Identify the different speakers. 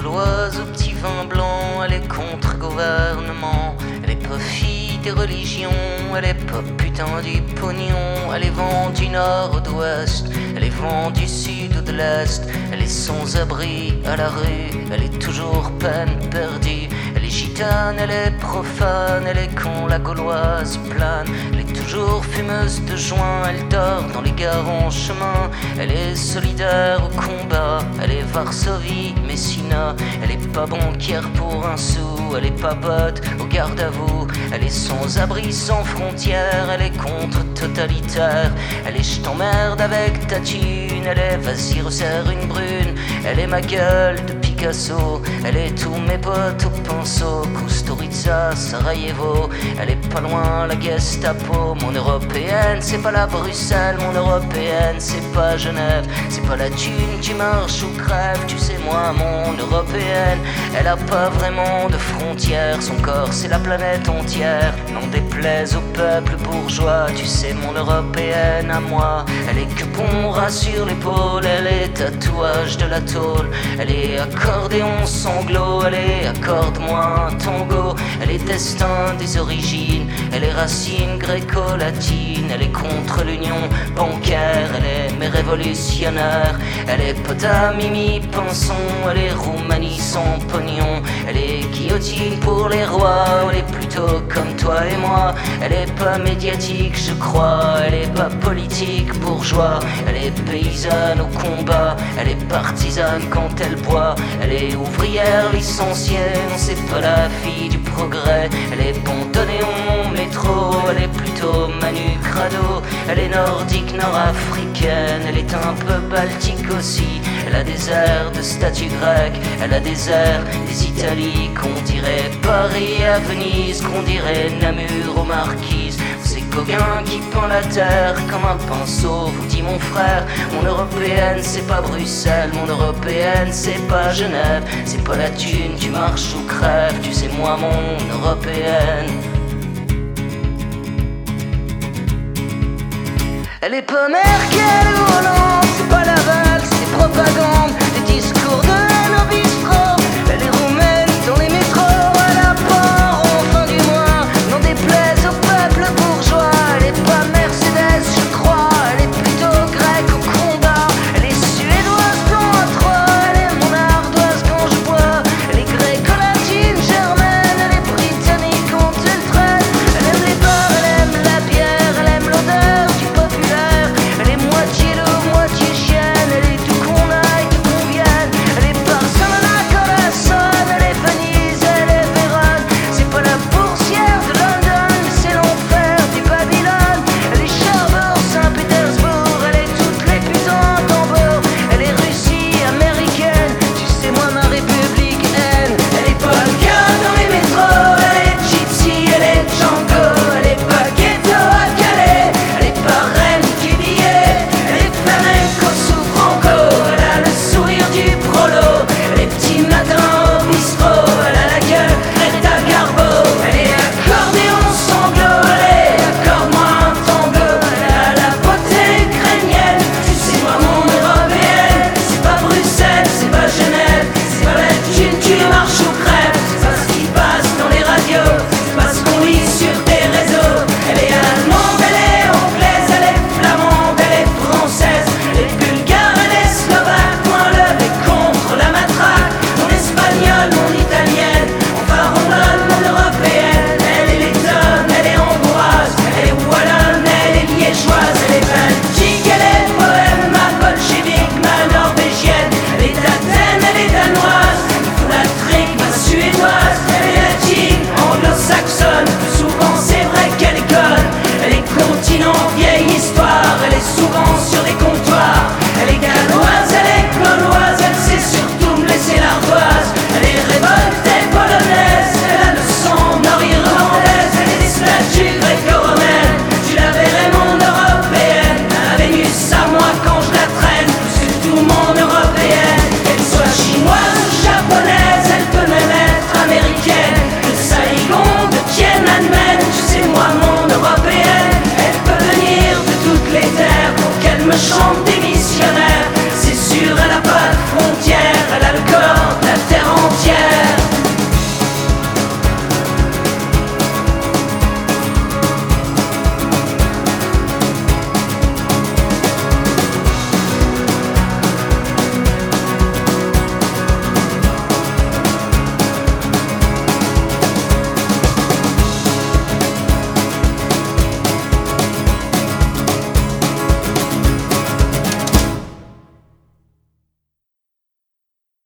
Speaker 1: gauloise au petit vin blanc, elle est contre-gouvernement, elle est profit des religions, elle est pas putain du pognon, elle est vent du nord ou d'ouest, elle est vent du sud ou de l'est, elle est sans abri à la rue, elle est toujours peine perdue, elle est gitane, elle est profane, elle est con, la gauloise plane, elle est toujours fumeuse de joint, elle dort dans les gares en chemin, elle est solidaire au combat, elle est Varsovie, Messina, elle est pas banquière pour un sou, elle est pas botte au garde à vous, elle est sans abri, sans frontières, elle est contre-totalitaire, elle est je t'emmerde avec ta thune, elle est vas-y resserre une brune, elle est ma gueule de Picasso, elle est tous mes potes au pinceau, Kusturica, Sarajevo, elle est pas loin la Gestapo, mon européenne c'est pas la Bruxelles, mon européenne c'est pas Genève, c'est pas la thune qui marche ou crève, tu sais moi mon européenne, elle a pas vraiment de frontières, son corps c'est la planète entière, n'en déplaise au peuple bourgeois, tu sais mon européenne à moi, elle est que rat sur l'épaule, elle est tatouage de la tôle, elle est accordéon sanglot, elle est accorde-moi un tango, elle est destin des origines, elle est racine gréco-latine, elle est contre l'union bancaire, elle est mais révolutionnaire, elle est pote à Mimi Pinson, elle est Roumanie sans pognon, elle est guillotine pour les rois, elle est plutôt comme toi et moi, elle est pas médiatique je crois, elle est pas politique bourgeois, elle est paysanne au combat, elle est partisane quand elle boit, elle est ouvrière licenciée, non c'est pas la fille du progrès, elle est Panthéon métro, elle est plutôt Manu Crado, elle est nordique nord-africaine, elle est un peu baltique aussi, elle a des airs de statue grecque, elle a des airs des Italies, qu'on dirait Paris à Venise, qu'on dirait Namur aux Marquises, c'est Gauguin qui peint la terre comme un pinceau, vous dit mon frère, mon européenne c'est pas Bruxelles, mon européenne c'est pas Genève, c'est pas la thune, tu marches ou crèves, tu sais moi mon européenne. Elle est pas Merkel ou